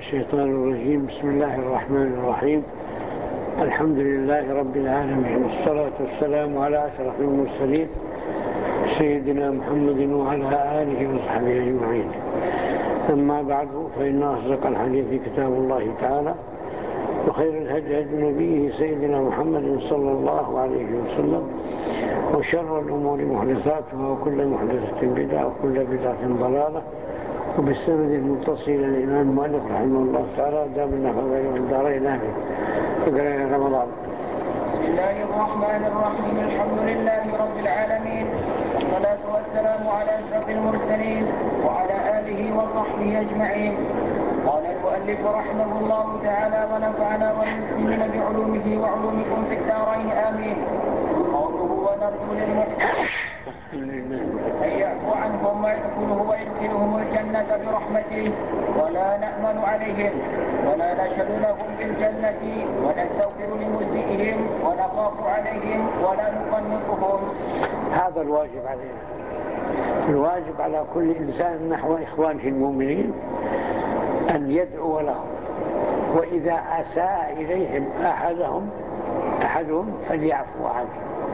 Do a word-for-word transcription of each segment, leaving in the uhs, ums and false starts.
الشيطان الرجيم. بسم الله الرحمن الرحيم. الحمد لله رب العالمين، والصلاة والسلام على أشرف المرسلين سيدنا محمد وعلى آله وصحبه أجمعين. أما بعد، فإن أصدق الحديث كتاب الله تعالى، وخير الهدي هدي نبيه سيدنا محمد صلى الله عليه وسلم، وشر الأمور محدثاتها، وكل محدثة بدعة، وكل بدعة ضلالة. وبالسند المتصل للإمام المؤلف رحمه الله تعالى دام النفع بين الدارين آمين. فقرأنا رمضان. بسم الله الرحمن الرحيم. الحمد لله رب العالمين، والصلاة والسلام على أشرف المرسلين وعلى آله وصحبه أجمعين. قال المؤلف رحمه الله تعالى: ونفعنا والمسلمين بعلومه وعلومكم في الدارين آمين. قوله: ونرجو للمحسنين أن يعفو عنهم ويدخلهم ويدخلهم الجنة برحمته، ولا نأمن عليهم ولا نشهد لهم بالجنة ونستغفر لمسيئهم ونخاف عليهم ولا نقنطهم. هذا الواجب علينا، الواجب على كل إنسان نحو إخوانه المؤمنين أن يدعو لهم، وإذا أساء إليهم أحدهم أحدهم فليعفو عنه،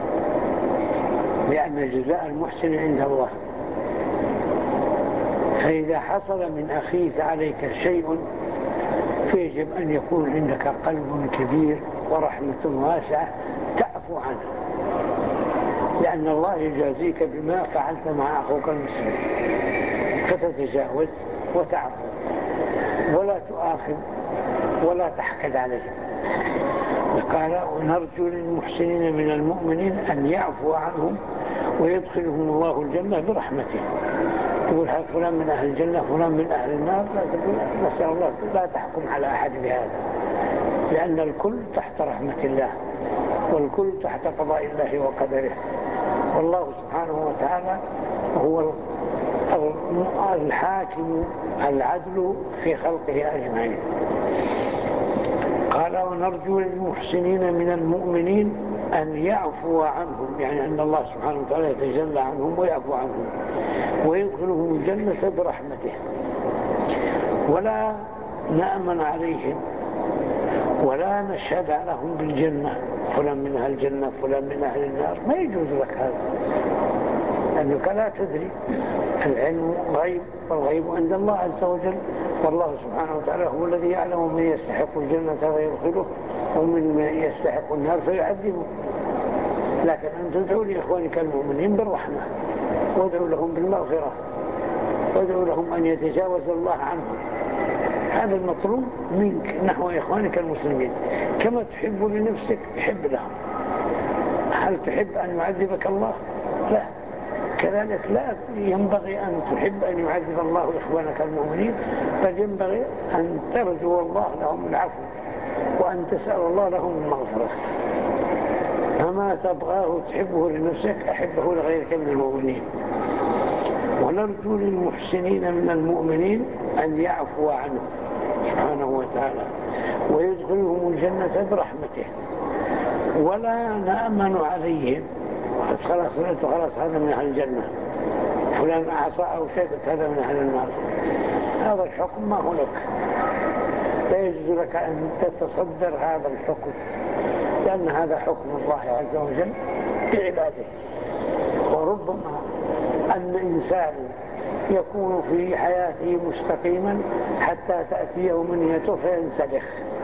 لأن جزاء المحسن عند الله. فإذا حصل من أخيك عليك شيء فيجب أن يكون عندك قلب كبير ورحمة واسعة تعفو عنه، لأن الله يجازيك بما فعلت مع أخوك المسلم، فتتجاوز وتعفو ولا تؤاخذ ولا تحقد عليه. قال: ونرجو للمحسنين من المؤمنين أن يعفو عنهم ويدخلهم الله الجنة برحمته. تقول هذا فلان من أهل الجنة فلان من أهل النار، لا تقول نسأل الله، لا تحكم على أحد بهذا، لأن الكل تحت رحمة الله، والكل تحت قضاء الله وقدره. والله سبحانه وتعالى هو الحاكم العدل في خلقه أجمعين. قال: ونرجو للمحسنين من المؤمنين أن يعفو عنهم، يعني أن الله سبحانه وتعالى يتجلى عنهم ويعفو عنهم ويدخلهم الجنة برحمته، ولا نأمن عليهم ولا نشهد لهم بالجنة، فلان من أهل الجنة فلان من أهل النار، ما يجوز لك هذا، لأنك لا تدري. العلم غيب، والغيب عند الله عز وجل، والله سبحانه وتعالى هو الذي يعلم من يستحق الجنة فيدخله ومن يستحق النار فيعذبه. لكن أن تدعو لإخوانك المؤمنين بالرحمة، وادعو لهم بالمغفرة، وادعو لهم أن يتجاوز الله عنهم. هذا المطلوب منك نحو إخوانك المسلمين، كما تحب لنفسك حب لهم. هل تحب أن يعذبك الله؟ لا. كذلك لا ينبغي أن تحب أن يعذب الله إخوانك المؤمنين، بل ينبغي أن ترجو الله لهم العفو وأن تسأل الله لهم المغفرة. فما تبغاه تحبه لنفسك أحبه لغيرك من المؤمنين. ونرجو للمحسنين من المؤمنين أن يعفو عنهم سبحانه وتعالى ويدخلهم الجنة برحمته، ولا نأمن عليهم. خلاص خلاص هذا من أهل الجنة، فلان أعصى أو شيء هذا من أهل النار، هذا الحكم ما هو لك، لا يجوز لك أن تتصدر هذا الحكم، لأن هذا حكم الله عز وجل بعباده. وربما أن إنسان يكون في حياته مستقيما حتى تأتيه منيته فينسلخ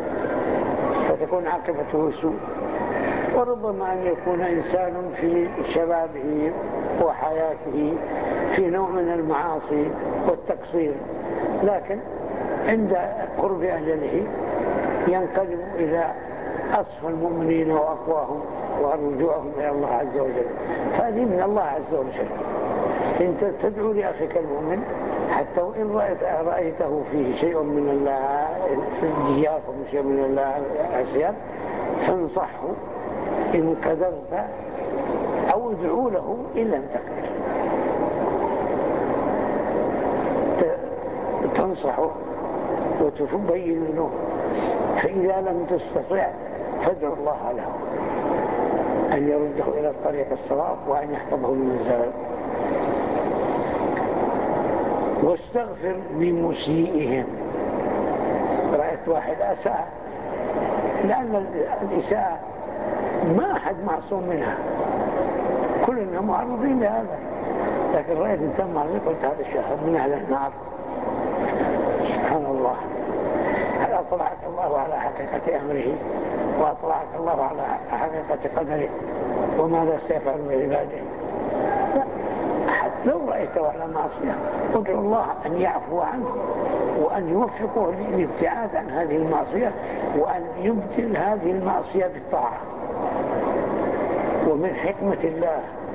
فتكون عاقبته سوء، وربما أن يكون إنسان في شبابه وحياته في نوع من المعاصي والتقصير، لكن عند قرب أجله ينقلب إلى أصفى المؤمنين وأقواهم ورجوعهم إلى الله عز وجل. هذه من الله عز وجل. أنت تدعو لأخيك المؤمن حتى وإن رأيت رأيته فيه شيء من الجياف وشيء من العصيان فانصحه إن قدرت، أو ادعو له إن لم تقدر، تنصحه وتبين له. فإذا لم تستطع فادعو الله له أن يرده إلى الطريق الصواب وأن يحفظه من الزلل. واستغفر لمسيئهم، واحد أساء، لأن الإساءة ما أحد معصوم منها، كلنا معرضين لهذا. لكن رأيت إنسان معصوم قلت هذا الشهر من أهل النار. سبحان الله. هل أطلعك الله على حقيقة أمره وأطلعك الله على حقيقة قدره وماذا سيفعل بعباده؟ لو رأيته على معصية ادعو الله أن يعفو عنه وأن يوفقه للابتعاد عن هذه المعصية وأن يبدل هذه المعصية بالطاعة. ومن حكمة الله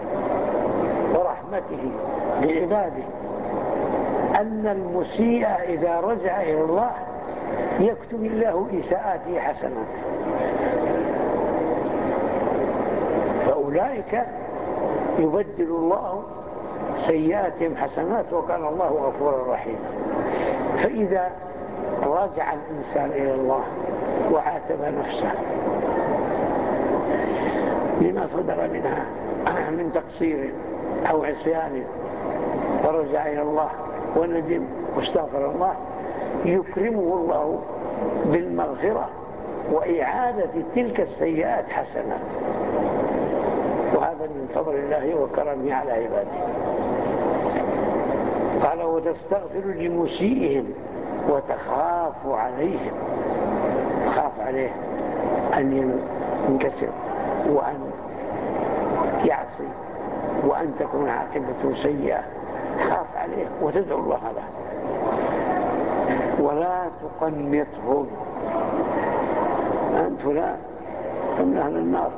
ورحمته لعباده أن المسيء إذا رجع إلى الله يكتب الله إساءاته حسنات، فأولئك يبدل الله سيئاتهم حسنات وكان الله غفورا رحيما. فإذا راجع الإنسان إلى الله وعاتب نفسه لما صدر منها من تقصير أو عصيان ورجع إلى الله وندم واستغفر الله يكرمه الله بالمغفرة وإعادة تلك السيئات حسنات، وهذا من فضل الله وكرمه على عباده. قال وتستغفر لمسيئهم وتخاف عليهم، تخاف عليه أن ينكسر وأن يعصي وأن تكون عاقبته سيئة، تخاف عليه وتدعو الله له. ولا تقنطهم، أنت فلان من أهل النار،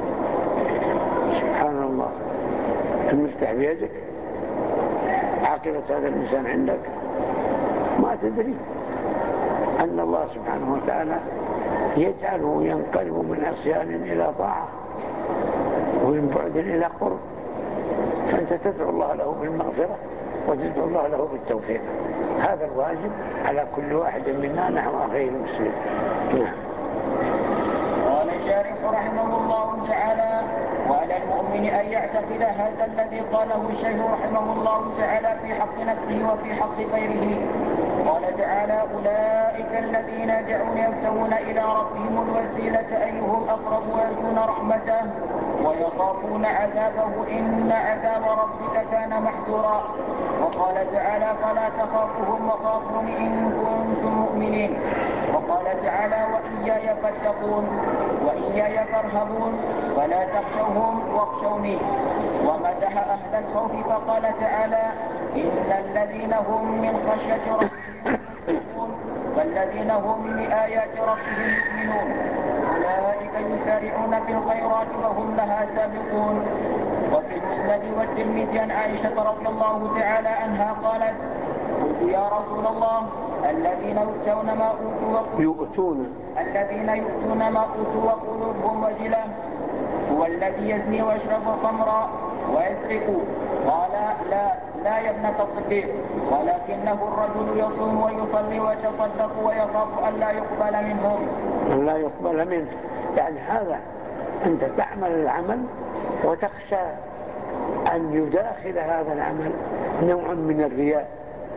سبحان الله، المفتاح بيدك، عاقبة هذا الإنسان عندك ما تدري أن الله سبحانه وتعالى يجعله ينقلب من عصيان إلى طاعة ومن بعد إلى قرب، فأنت تدعو الله له بالمغفرة وتدعو الله له بالتوفيق. هذا الواجب على كل واحد منا نحو أخيه المسلم. نعم. قال الشارح رحمه الله تعالى وعلى المؤمن أن يعتقد هذا الذي قاله الشيخ رحمه الله تعالى في حق نفسه وفي حق غيره. قال تعالى أولئك الذين يدعون يبتغون إلى ربهم الوسيلة أيهم أقرب ويرجون رحمته ويخافون عذابه إن عذاب ربك كان محذورا. وقال تعالى فلا تخافوهم وخافون إن كنتم مؤمنين. وقال تعالى وإياي فاتقون وإياي فارهبون فلا تخشوهم واخشوني. ومدح أهل الخوف فقال تعالى إن الذين هم من خشية ربهم مشفقون والذين هم بآيات ربهم يؤمنون أولئك يسارعون في الخيرات وهم لها سابقون. وفي المسند والترمذي عن عائشة رضي الله تعالى عنها قالت قلت يا رسول الله الذين يؤتون ما أوتوا يؤتون الذين يؤتون ما أوتوا وقلوبهم وجلة هو الذي يزني ويشرب خمرا ويسرق؟ قال لا لا يا ابنة الصديق ولكنه الرجل يصوم ويصلي ويتصدق ويخاف أن لا يقبل منهم. لا يقبل منه، يعني هذا أنت تعمل العمل وتخشى أن يداخل هذا العمل نوع من الرياء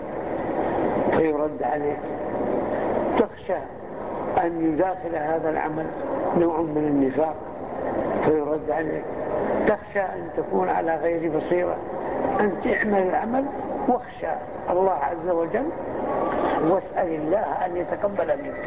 فيرد عليك، تخشى أن يداخل هذا العمل نوع من النفاق فيرد عليك، تخشى أن تكون على غير بصيرة، أن تعمل العمل واخشى الله عز وجل واسأل الله أن يتقبل منك.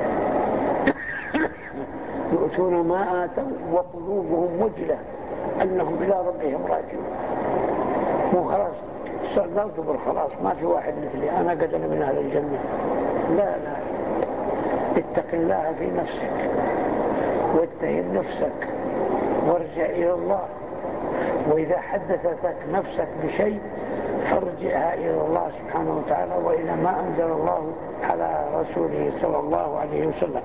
يؤتون ما آتوا وقلوبهم وجلة أنهم إلى ربهم راجعون. مو خلاص صدقت بالخلاص ما في واحد مثلي أنا قد أنا من أهل الجنة، لا لا، اتق الله في نفسك واتهم نفسك وارجع إلى الله، وإذا حدثتك نفسك بشيء فارجعها إلى الله سبحانه وتعالى وإلى ما أنزل الله على رسوله صلى الله عليه وسلم.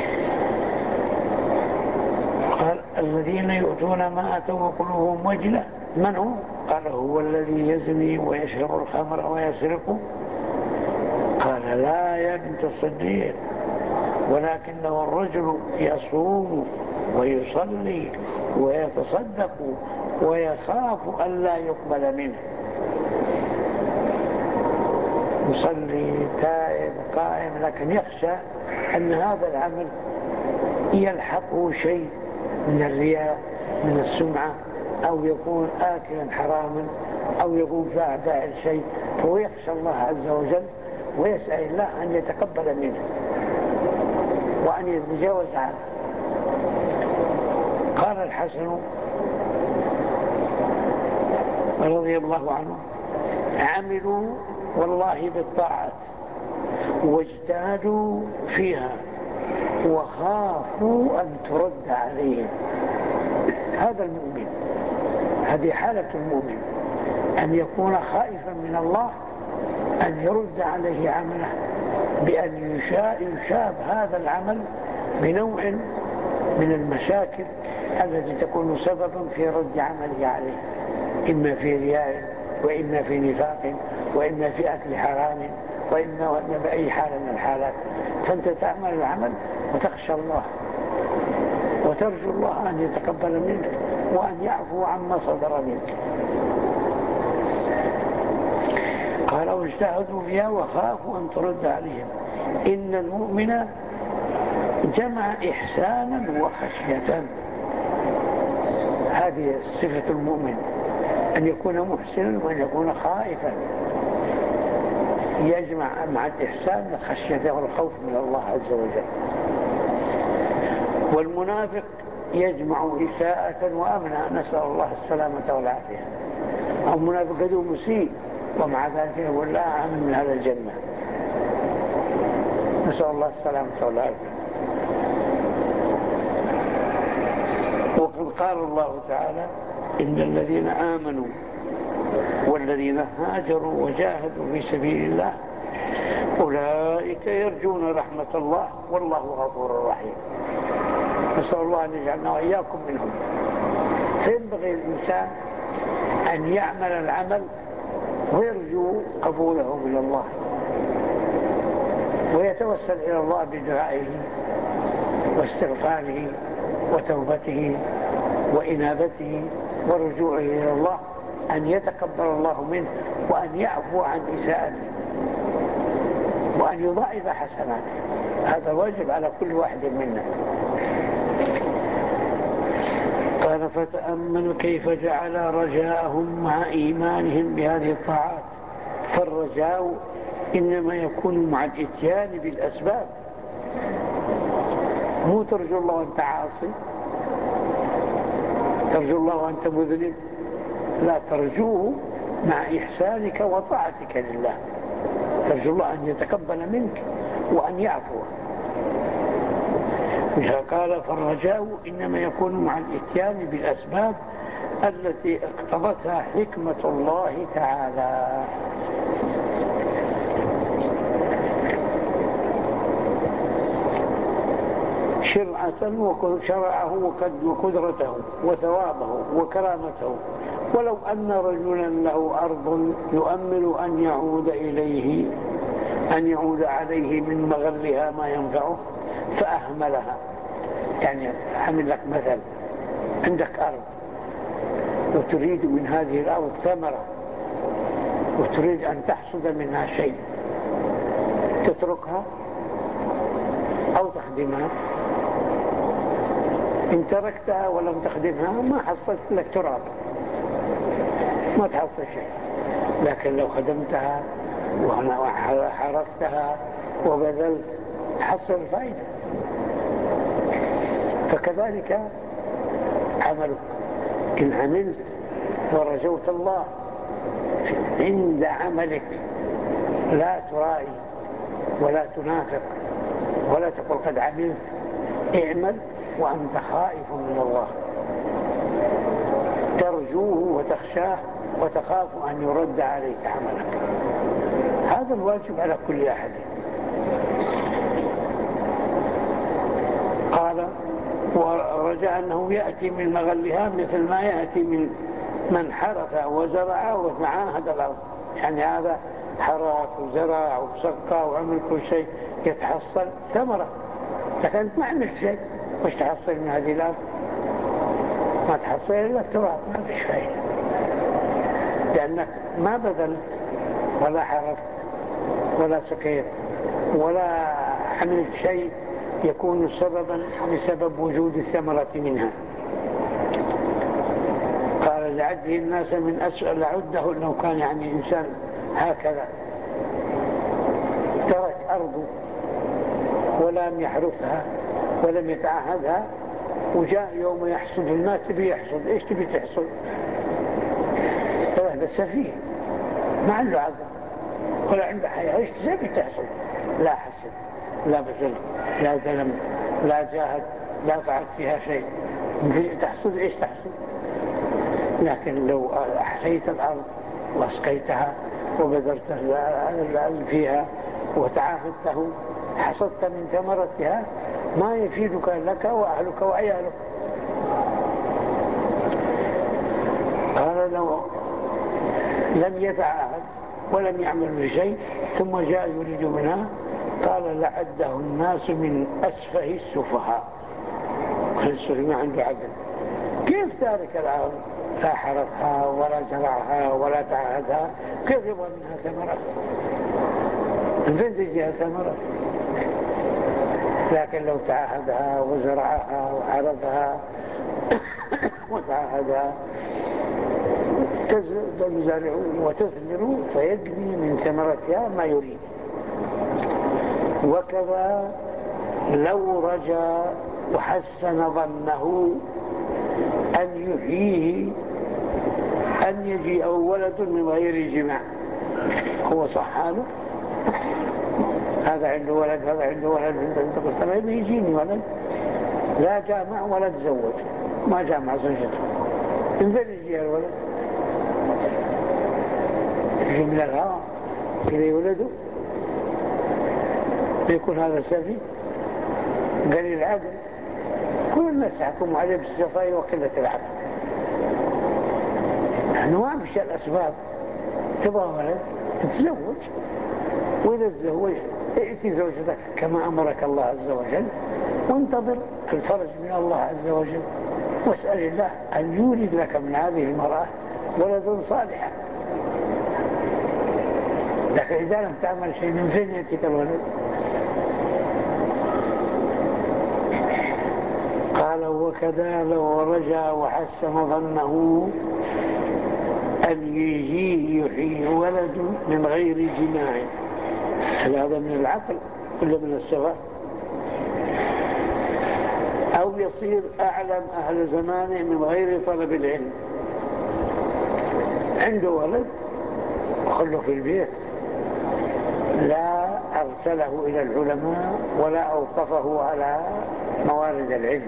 قال الذين يؤتون ما آتوا وقلوبهم وجلة من هو؟ قال هو الذي يزني ويشرب الخمر ويسرق؟ قال لا يا بنت الصديق ولكنه الرجل يصوم ويصلي ويتصدق ويخاف أن لا يقبل منه. يصلي تائب قائم لكن يخشى أن هذا العمل يلحقه شيء من الرياء، من السمعة، أو يكون آكلا حراما، أو يكون فاعل شيء، فهو يخشى الله عز وجل ويسأل الله أن يتقبل منه وأن يتجاوز عنه. قال الحسن رضي الله عنه: عملوا والله بالطاعات واجتهدوا فيها وخافوا أن ترد عليهم. هذا المؤمن، هذه حالة المؤمن، أن يكون خائفا من الله أن يرد عليه عمله بأن يشاب هذا العمل بنوع من المشاكل التي تكون سببا في رد عمله عليه، إما في رياء، وإما في نفاق، وإما في أكل حرام، وإما وإما بأي حال من الحالات. فأنت تعمل العمل وتخشى الله وترجو الله أن يتقبل منك وأن يعفو عما صدر منك. قال: واجتهدوا فيها وخافوا أن ترد عليهم. إن المؤمن جمع إحسانا وخشية. هذه صفة المؤمن، أن يكون محسنا وأن يكون خائفا، يجمع مع الإحسان الخشية والخوف من الله عز وجل. والمنافق يجمع إساءة وأمنا، نسأل الله السلامة والعافية. أو منافق قد مسيء ومع ذلك يقول: لا أعلم من هذا الجنة، نسأل الله السلامة والعافية. وقد قال الله تعالى: إن الذين آمنوا والذين هاجروا وجاهدوا في سبيل الله أولئك يرجون رحمة الله والله غفور رحيم. نسأل الله أن يجعلنا وإياكم منهم. فينبغي الإنسان أن يعمل العمل ويرجو قبوله من الله، ويتوسل إلى الله بدعائه واستغفاره وتوبته وإنابته ورجوعه إلى الله، أن يتقبل الله منه وأن يعفو عن إساءته وأن يضاعف حسناته. هذا واجب على كل واحد منا. قال: فتأمل كيف جعل رجاءهم مع إيمانهم بهذه الطاعات. فالرجاء إنما يكون مع الإتيان بالأسباب، مو ترجو الله وأنت عاصي، ترجو الله وأنت مذنب، لا، ترجوه مع إحسانك وطاعتك لله، ترجو الله أن يتقبل منك وأن يعفو. قال: فالرجاء إنما يكون مع الإتيان بالأسباب التي اقتضتها حكمة الله تعالى. شرعة وشرعه وقدرته وثوابه وكرامته. ولو أن رجلا له أرض يؤمل أن يعود إليه أن يعود عليه من مغلها ما ينفعه فأهملها. يعني أعمل لك مثل: عندك أرض وتريد من هذه الأرض ثمرة وتريد أن تحصد منها شيء، تتركها أو تخدمها؟ إن تركتها ولم تخدمها ما حصلت لك تراب، ما تحصل شيء. لكن لو خدمتها وحرستها وبذلت تحصل الفائدة. فكذلك عملك، إن عملت ورجوت الله عند عملك لا ترائي ولا تنافق ولا تقول قد عملت، اعمل وأنت خائف من الله، ترجوه وتخشاه وتخاف أن يرد عليك عملك. هذا الواجب على كل أحد. قال: ورجع أنه يأتي من مغلها مثل ما يأتي من من حرث وزرع ومعاهد الأرض. يعني هذا حرث وزرع وسقى وعمل كل شيء يتحصل ثمرة، لكن أنت ما عملت شيء، وش تحصل من هذه الأرض؟ ما تحصل إلا التراب، ما فيش فايدة، لأنك ما بذلت ولا حرثت ولا سقيت ولا عملت شيء يكون سببا بسبب وجود الثمرة منها. قال لعده الناس من أسأل لعده لو كان يعني إنسان هكذا ترك أرضه ولم يحرثها ولم يتعهدها وجاء يوم يحصد الماء تبي يحصد، إيش تبي تحصد؟ هذا سفيه ما عنده عقل ولا عنده حياة، إيش تبي تحصد؟ لا حسد لا بذل لا ظلم لا جاهد لا فعل فيها شيء، تحصد إيش تحصد؟ لكن لو أحييت الأرض وأسقيتها وبذرت فيها وتعاهدته حصدت من ثمرتها ما يفيدك لك وأهلك وعيالك. قال لو لم يتعاهد ولم يعمل بشيء ثم جاء يريد منها قال لعده الناس من أسفه السفهاء. السفه ما عنده عقل، كيف تارك الأرض لا حرثها ولا زرعها ولا تعاهدها كيف يبغى منها ثمرة؟ من فين تجيها ثمرة؟ لكن لو تعاهدها وزرعها وحرثها وتعاهدها تزرع وتثمر فيجني من ثمرتها ما يريد. وكذا لو رجا وحسن ظنه أن يحييه أن يجيء ولد من غير جماع، هو صح هذا؟ هذا عنده ولد هذا عنده ولد انت قلت له يجيني ولد، لا جامع ولا تزوج، ما جامع زوجته، من فين يجي الولد؟ تجي من الهواء كذا يولده؟ يكون هذا سفي قليل العقل. كل الناس يحكم عليه بالسفاهة وقلة العقل. نحن ما بشيء الأسباب، تبغى ولد تتزوج، وإذا تزوج ائتي زوجتك كما أمرك الله عز وجل وانتظر الفرج من الله عز وجل واسأل الله أن يولد لك من هذه المرأة ولد صالحا. لكن إذا لم تعمل شيء من فين يأتيك الولد؟ قال وكذا لو رجع وحسن ظنه أن يجيه يحيي ولد من غير جماع، هل هذا من العقل ولا من السفه؟ أو يصير أعلم أهل زمانه من غير طلب العلم، عنده ولد وخله في البيت لا أرسله إلى العلماء ولا أوقفه على موارد العلم،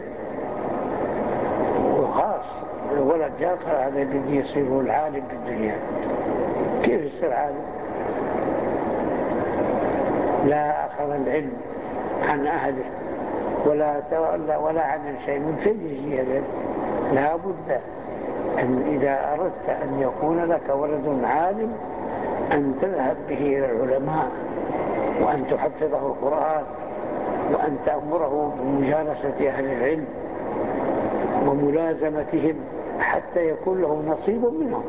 وخاص الولد جاء هذا بدي يصير العالم بالدنيا. كيف يصير عالم؟ لا أخذ العلم عن أهله ولا تولى ولا عمل شيء، من فين يجي هذا؟ لا بد أن إذا أردت أن يكون لك ولد عالم أن تذهب به إلى العلماء وأن تحفظه القرآن وأن تأمره بمجالسة أهل العلم وملازمتهم حتى يكون له نصيب منهم.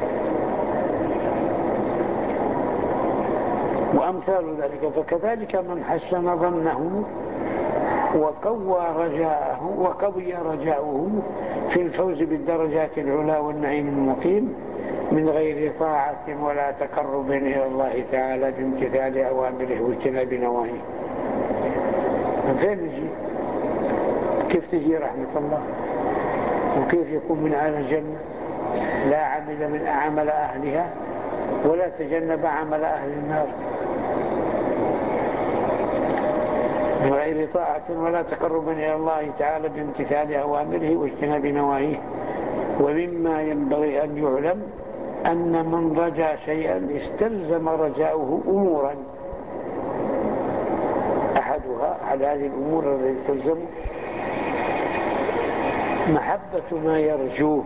وأمثال ذلك. فكذلك من حسن ظنه وقوى رجاءه وقوي رجاؤه في الفوز بالدرجات العلى والنعيم المقيم من غير طاعة ولا تقرب إلى الله تعالى بامتثال أوامره واجتناب نواهيه. من فين يجي؟ كيف تجي رحمة الله؟ وكيف يكون من أهل الجنة؟ لا عمل من أعمل أهلها ولا تجنب عمل أهل النار. من غير طاعة ولا تقرب إلى الله تعالى بامتثال أوامره واجتناب نواهيه. ومما ينبغي أن يعلم أن من رجا شيئا استلزم رجاؤه أمورا، أحدها على هذه الأمور التي تلزم محبة ما يرجوه،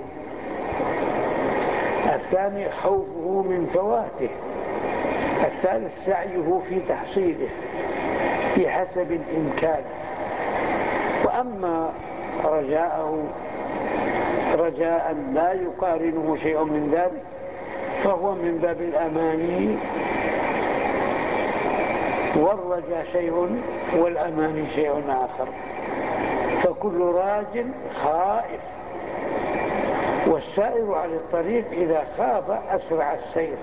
الثاني خوفه من فواته، الثالث سعيه في تحصيله بحسب الإمكان. وأما رجاءه رجاء لا يقارنه شيء من ذلك فهو من باب الأماني والرجاء شيء والأمان شيء آخر. فكل راج خائف، والسائر على الطريق إذا خاف أسرع السير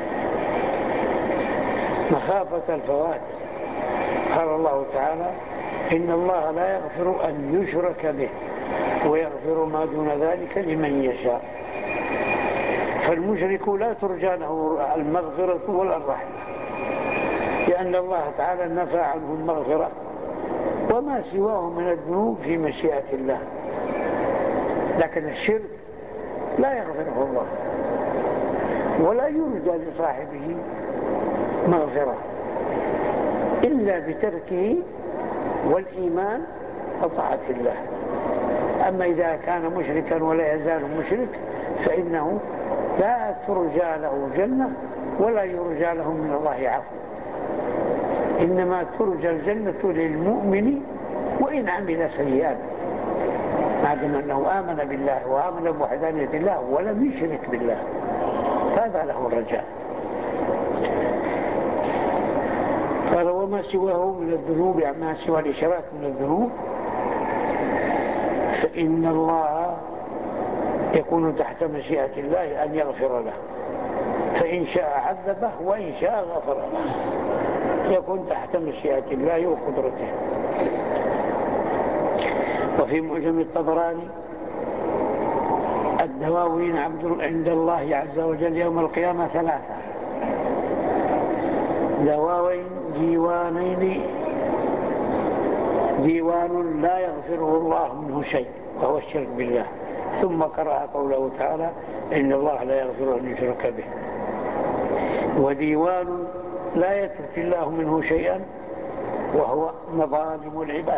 مخافة الفوات. قال الله تعالى: إن الله لا يغفر أن يشرك به ويغفر ما دون ذلك لمن يشاء. فالمشرك لا ترجى له المغفرة ولا الرحمة، لأن الله تعالى نفى عنه المغفرة، وما سواه من الذنوب في مشيئة الله. لكن الشرك لا يغفره الله ولا يرجى لصاحبه مغفرة إلا بتركه والإيمان وطاعة الله. أما إذا كان مشركا ولا يزال مشرك فإنه لا ترجى له جنة ولا يرجى له من الله عفو. إنما ترجى الجنة للمؤمن وإن عمل سيئات، ما دام أنه آمن بالله وآمن بوحدانية الله ولم يشرك بالله، هذا له الرجاء. قال: وما سواه من الذنوب، ما سوى الإشراك من الذنوب، فإن الله يكون تحت مشيئة الله أن يغفر له، فإن شاء عذبه وإن شاء غفر له، يكون تحت مشيئة الله وقدرته. وفي معجم الطبراني: الدواوين عبد عند الله عز وجل يوم القيامة ثلاثة: دواوين ديوانين، ديوان لا يغفره الله منه شيء وهو الشرك بالله، ثم قرأ قوله تعالى: إن الله لا يغفر أن يشرك به. وديوان لا يترك الله منه شيئا وهو مظالم العباد.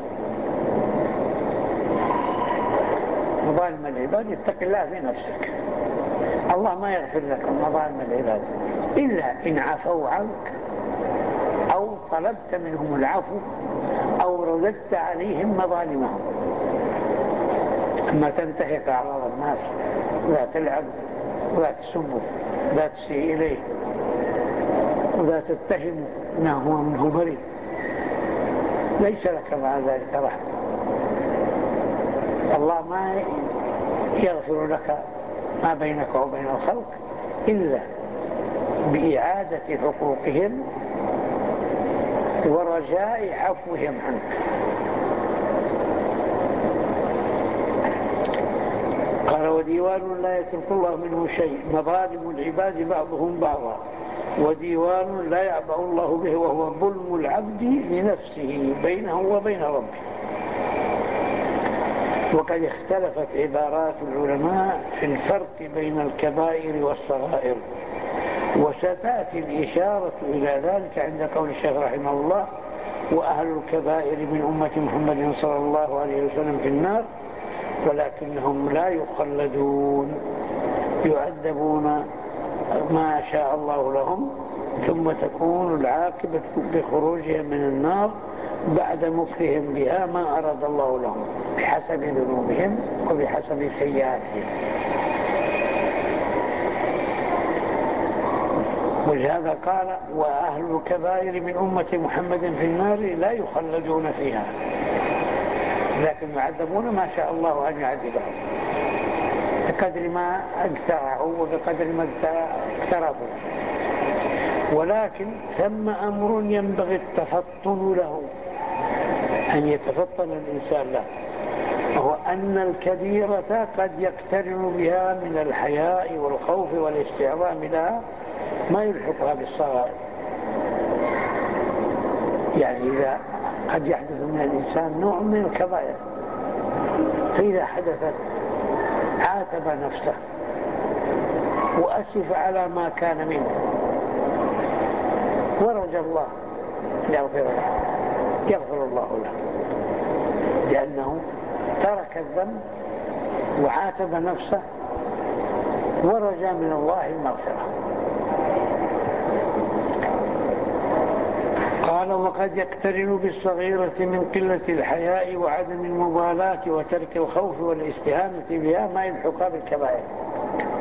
مظالم العباد اتق الله في نفسك، الله ما يغفر لك مظالم العباد إلا إن عفوا عنك أو طلبت منهم العفو أو رددت عليهم مظالمهم. أما تنتهك أعراض الناس، لا تلعب ولا تسبه لا تسيء إليه ولا تتهم أنه منه بريء، ليس لك مع ذلك رحمة. الله ما يغفر لك ما بينك وبين الخلق إلا بإعادة حقوقهم ورجاء عفوهم عنك. قال: وديوان لا يترك الله منه شيء، مظالم العباد بعضهم بعضا، وديوان لا يعبأ الله به وهو ظلم العبد لنفسه بينه وبين ربه. وقد اختلفت عبارات العلماء في الفرق بين الكبائر والصغائر، وستأتي الإشارة إلى ذلك عند قول الشيخ رحمه الله: وأهل الكبائر من أمة محمد صلى الله عليه وسلم في النار ولكنهم لا يخلدون، يعذبون ما شاء الله لهم، ثم تكون العاقبة بخروجهم من النار بعد مكثهم بها ما أراد الله لهم بحسب ذنوبهم وبحسب سيئاتهم. ولهذا قال: وأهل الكبائر من أمة محمد في النار لا يخلدون فيها، لكن يعذبون ما شاء الله أن يعذبهم بقدر ما اقترعوا وبقدر ما اقترفوا. ولكن ثم أمر ينبغي التفطن له، أن يتفطن الإنسان له، وهو أن الكبيرة قد يقترن بها من الحياء والخوف والاستعظام لها ما يلحقها بالصغائر. يعني إذا قد يحدث من الإنسان نوع من الكبائر، فإذا حدثت عاتب نفسه وأسف على ما كان منه ورجى الله يغفر له، يغفر الله له، لأنه ترك الذنب وعاتب نفسه ورجى من الله المغفرة. قال: وقد يقترن بالصغيرة من قلة الحياء وعدم المبالاة وترك الخوف والاستهانة بها ما يلحقها بالكبائر.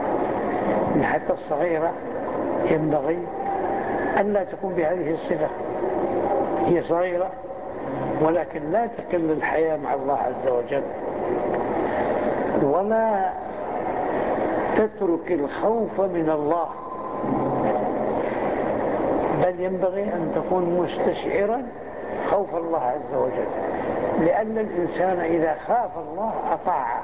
حتى الصغيرة ينبغي أن لا تكون بهذه الصفة، هي صغيرة ولكن لا تقل الحياة مع الله عز وجل، ولا تترك الخوف من الله، بل ينبغي أن تكون مستشعرا خوف الله عز وجل، لأن الإنسان إذا خاف الله أطاعه.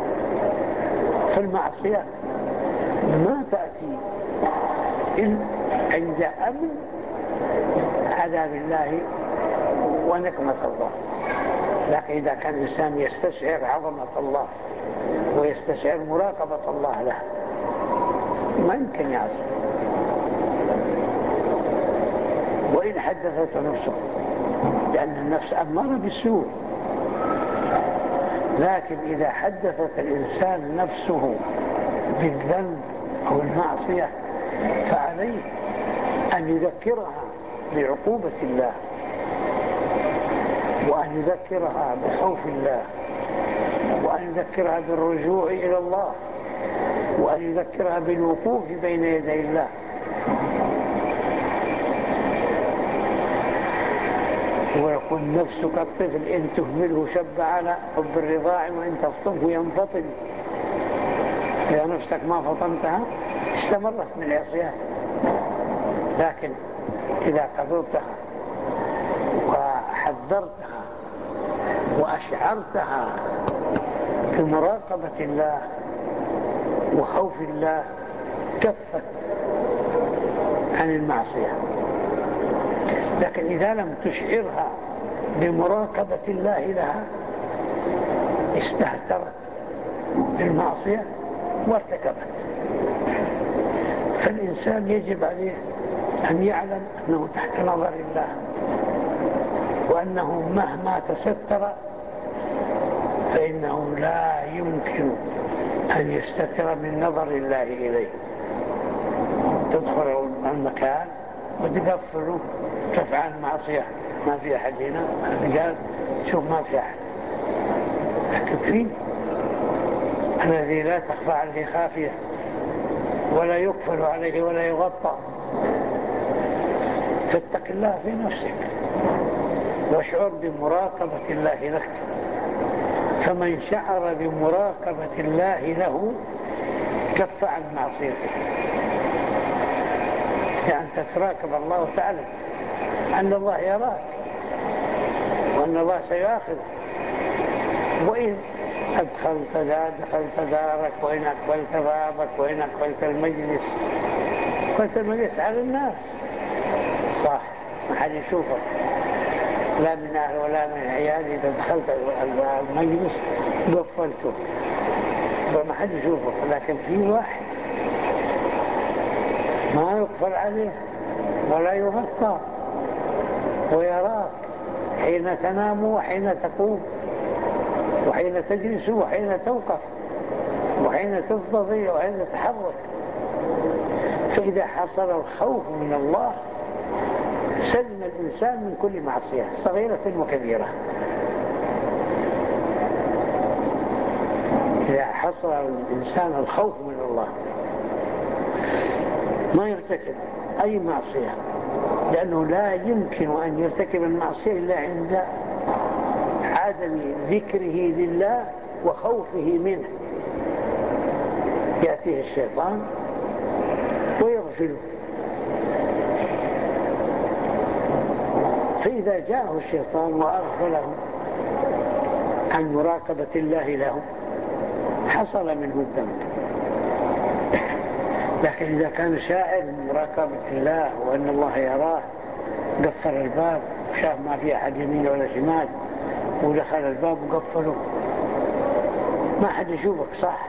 فالمعصية ما تأتي إلا عند أمن عذاب الله ونقمة الله. لكن إذا كان الإنسان يستشعر عظمة الله ويستشعر مراقبة الله له ما يمكن يعصي، وإن حدثت نفسه، لأن النفس أمارة بالسوء. لكن إذا حدثت الإنسان نفسه بالذنب أو المعصية فعليه أن يذكرها بعقوبة الله، وأن يذكرها بخوف الله، وأن يذكرها بالرجوع إلى الله، وأن يذكرها بالوقوف بين يدي الله. ويكون نفسك الطفل إن تهمله شب على حب الرضاع، وإن تفطمه ينفطم. إذا نفسك ما فطمتها استمرت من العصيان، لكن إذا كبرتها وحذرتها وأشعرتها بمراقبة الله وخوف الله كفت عن المعصية. لكن إذا لم تشعرها بمراقبة الله لها استهترت بالمعصية وارتكبت. فالإنسان يجب عليه أن يعلم أنه تحت نظر الله، وأنه مهما تستر فإنه لا يمكن أن يستتر من نظر الله إليه. تدخل المكان وتقفله تفعل معصية، ما في أحد هنا، قال شوف ما في أحد، لكن فيه الذي لا تخفى عليه خافية ولا يكفل عليه ولا يغطى. فاتق الله في نفسك واشعر بمراقبة الله لك. فمن شعر بمراقبة الله له كف عن معصيته. يعني تتراقب الله وتعلم أن الله يراك وأن الله سيأخذ. وإن أدخلت دخلت دارك، وإن أقبلت بابك، وإن أقبلت المجلس، قلت المجلس على الناس صح، ما حد يشوفك لا من أهل ولا من عيال. إذا دخلت المجلس قفلته وما حد يشوفك، لكن في واحد ما يقفل عليه ولا يغطى ويراك حين تنام وحين تقوم، وحين تجلس وحين توقف، وحين تفضي وحين تتحرك. فإذا حصل الخوف من الله سلم الإنسان من كل معصية صغيرة وكبيرة. إذا حصل الإنسان الخوف من الله ما يرتكب أي معصية، لأنه لا يمكن أن يرتكب المعصية إلا عند عدم ذكره لله وخوفه منه. يأتيه الشيطان ويغفله، فإذا جاءه الشيطان وأغفله عن مراقبة الله له حصل منه الذنب. لكن إذا كان شاعر بمراقبة الله وأن الله يراه قفل الباب وشاف ما في أحد يمين ولا شمال ودخل الباب وقفله، ما حد يشوفك صح،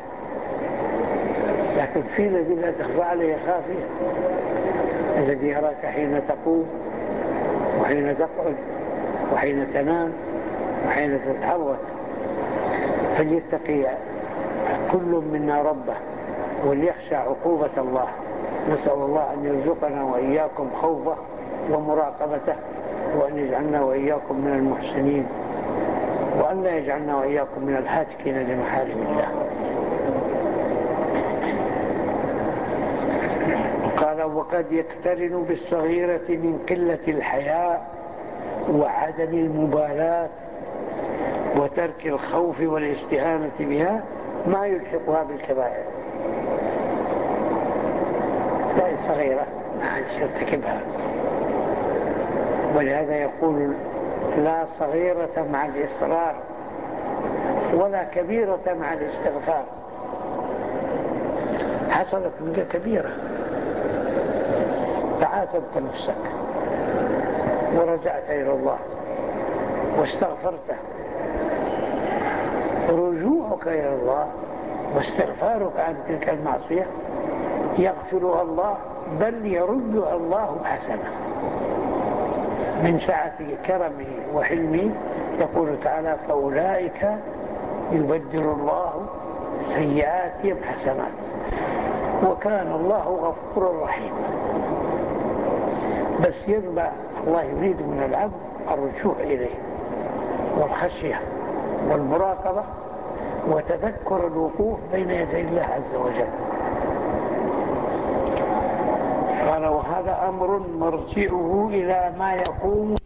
لكن في الذي لا تخفى عليه خافية، الذي يراك حين تقوم وحين تقعد وحين تنام وحين تتحرك. فليتقي كل منا ربه وليخشى عقوبة الله. نسأل الله أن يرزقنا وإياكم خوفه ومراقبته، وأن يجعلنا وإياكم من المحسنين، وأن لا يجعلنا وإياكم من الهاتكين لمحارم الله. قال وقد يقترن بالصغيرة من قلة الحياء وعدم المبالاة وترك الخوف والاستهانة بها ما يلحقها بالكبائر. تلاقي الصغيرة ما عادش يرتكبها، ولهذا يقول لا صغيرة مع الإصرار ولا كبيرة مع الاستغفار. حصلت منك كبيرة فعاتبت نفسك ورجعت إلى الله واستغفرته. رجوعك إلى الله واستغفارك عن تلك المعصية يغفرها الله، بل يردها الله حسنة من سعة كرمه وحلمه. يقول تعالى فأولئك يبدل الله سيئاتهم حسنات وكان الله غفورا رحيما. بس يربع الله يريد من العبد الرجوع إليه والخشية والمراقبة وتذكر الوقوف بين يدي الله عز وجل. قال وهذا أمر مرجعه إلى ما يقوم